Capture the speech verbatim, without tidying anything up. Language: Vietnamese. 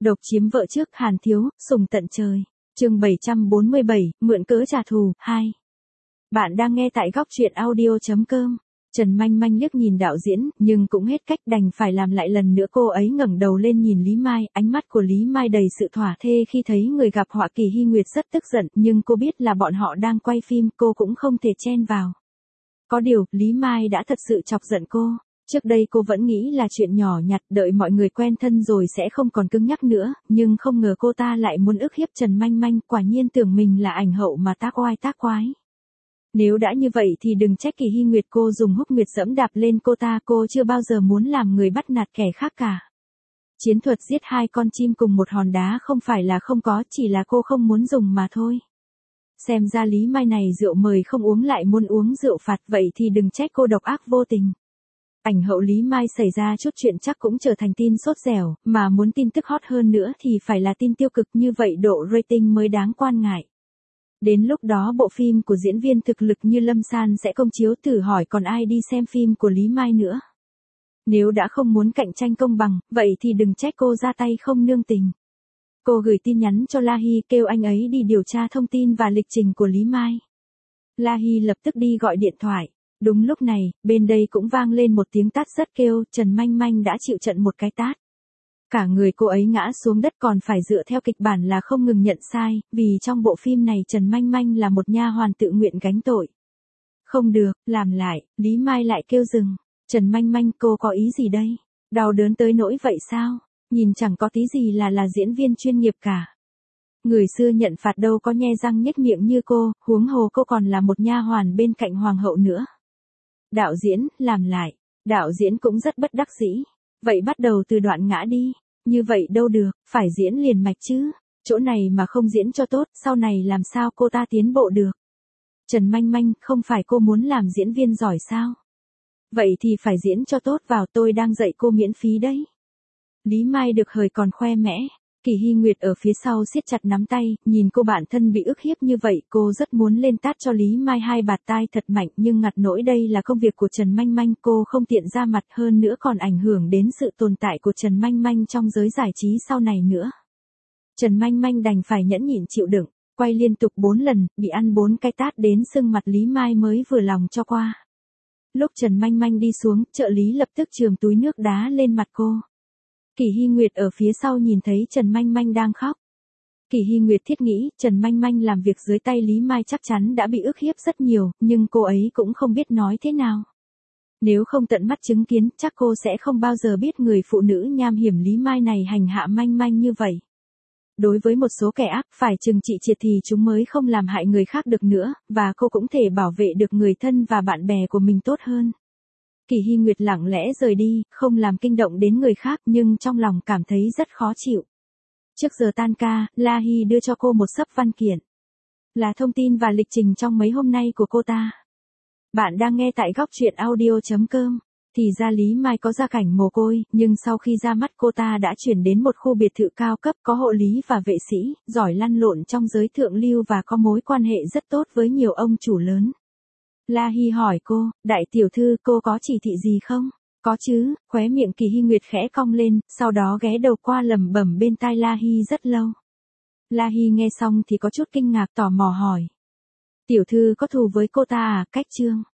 Độc chiếm vợ trước Hàn Thiếu, sùng tận trời. Chương bảy trăm bốn mươi bảy, mượn cớ trả thù, hai. Bạn đang nghe tại góc truyện audio chấm com. Trần Manh Manh liếc nhìn đạo diễn, nhưng cũng hết cách đành phải làm lại lần nữa. Cô ấy ngẩng đầu lên nhìn Lý Mai, ánh mắt của Lý Mai đầy sự thỏa thê khi thấy người gặp họa. Kỳ Hy Nguyệt rất tức giận, nhưng cô biết là bọn họ đang quay phim, cô cũng không thể chen vào. Có điều, Lý Mai đã thật sự chọc giận cô. Trước đây cô vẫn nghĩ là chuyện nhỏ nhặt, đợi mọi người quen thân rồi sẽ không còn cứng nhắc nữa, nhưng không ngờ cô ta lại muốn ức hiếp Trần Manh Manh, quả nhiên tưởng mình là ảnh hậu mà tác oai tác quái. Nếu đã như vậy thì đừng trách Kỳ Hy Nguyệt cô dùng húc nguyệt dẫm đạp lên cô ta, cô chưa bao giờ muốn làm người bắt nạt kẻ khác cả. Chiến thuật giết hai con chim cùng một hòn đá không phải là không có, chỉ là cô không muốn dùng mà thôi. Xem ra Lý Mai này rượu mời không uống lại muốn uống rượu phạt, vậy thì đừng trách cô độc ác vô tình. Ảnh hậu Lý Mai xảy ra chút chuyện chắc cũng trở thành tin sốt dẻo, mà muốn tin tức hot hơn nữa thì phải là tin tiêu cực, như vậy độ rating mới đáng quan ngại. Đến lúc đó bộ phim của diễn viên thực lực như Lâm San sẽ công chiếu, thử hỏi còn ai đi xem phim của Lý Mai nữa. Nếu đã không muốn cạnh tranh công bằng, vậy thì đừng trách cô ra tay không nương tình. Cô gửi tin nhắn cho La Hy kêu anh ấy đi điều tra thông tin và lịch trình của Lý Mai. La Hy lập tức đi gọi điện thoại. Đúng lúc này, bên đây cũng vang lên một tiếng tát rất kêu, Trần Manh Manh đã chịu trận một cái tát. Cả người cô ấy ngã xuống đất, còn phải dựa theo kịch bản là không ngừng nhận sai, vì trong bộ phim này Trần Manh Manh là một nha hoàn tự nguyện gánh tội. Không được, làm lại, Lý Mai lại kêu dừng. Trần Manh Manh, cô có ý gì đây? Đau đớn tới nỗi vậy sao? Nhìn chẳng có tí gì là là diễn viên chuyên nghiệp cả. Người xưa nhận phạt đâu có nhe răng nhếch miệng như cô, huống hồ cô còn là một nha hoàn bên cạnh hoàng hậu nữa. Đạo diễn, làm lại. Đạo diễn cũng rất bất đắc dĩ. Vậy bắt đầu từ đoạn ngã đi. Như vậy đâu được, phải diễn liền mạch chứ. Chỗ này mà không diễn cho tốt, sau này làm sao cô ta tiến bộ được. Trần Manh Manh, không phải cô muốn làm diễn viên giỏi sao? Vậy thì phải diễn cho tốt vào, tôi đang dạy cô miễn phí đấy. Lý Mai được hời còn khoe mẽ. Kỳ Hy Nguyệt ở phía sau siết chặt nắm tay, nhìn cô bạn thân bị ức hiếp như vậy, cô rất muốn lên tát cho Lý Mai hai bạt tai thật mạnh, nhưng ngặt nỗi đây là công việc của Trần Manh Manh, cô không tiện ra mặt, hơn nữa còn ảnh hưởng đến sự tồn tại của Trần Manh Manh trong giới giải trí sau này nữa. Trần Manh Manh đành phải nhẫn nhịn chịu đựng, quay liên tục bốn lần, bị ăn bốn cái tát đến sưng mặt. Lý Mai mới vừa lòng cho qua. Lúc Trần Manh Manh đi xuống, trợ lý lập tức chườm túi nước đá lên mặt cô. Kỳ Hy Nguyệt ở phía sau nhìn thấy Trần Manh Manh đang khóc. Kỳ Hy Nguyệt thiết nghĩ Trần Manh Manh làm việc dưới tay Lý Mai chắc chắn đã bị ức hiếp rất nhiều, nhưng cô ấy cũng không biết nói thế nào. Nếu không tận mắt chứng kiến, chắc cô sẽ không bao giờ biết người phụ nữ nham hiểm Lý Mai này hành hạ Manh Manh như vậy. Đối với một số kẻ ác, phải trừng trị triệt thì chúng mới không làm hại người khác được nữa, và cô cũng thể bảo vệ được người thân và bạn bè của mình tốt hơn. Kỳ Hy Nguyệt lặng lẽ rời đi, không làm kinh động đến người khác, nhưng trong lòng cảm thấy rất khó chịu. Trước giờ tan ca, La Hy đưa cho cô một xấp văn kiện. Là thông tin và lịch trình trong mấy hôm nay của cô ta. Bạn đang nghe tại góc truyện audio chấm com. Thì ra Lý Mai có gia cảnh mồ côi, nhưng sau khi ra mắt cô ta đã chuyển đến một khu biệt thự cao cấp, có hộ lý và vệ sĩ, giỏi lăn lộn trong giới thượng lưu và có mối quan hệ rất tốt với nhiều ông chủ lớn. La Hy hỏi cô, đại tiểu thư, cô có chỉ thị gì không? Có chứ, khóe miệng Kỳ Hy Nguyệt khẽ cong lên, sau đó ghé đầu qua lẩm bẩm bên tai La Hy rất lâu. La Hy nghe xong thì có chút kinh ngạc, tò mò hỏi. Tiểu thư có thù với cô ta à? Cách Trương.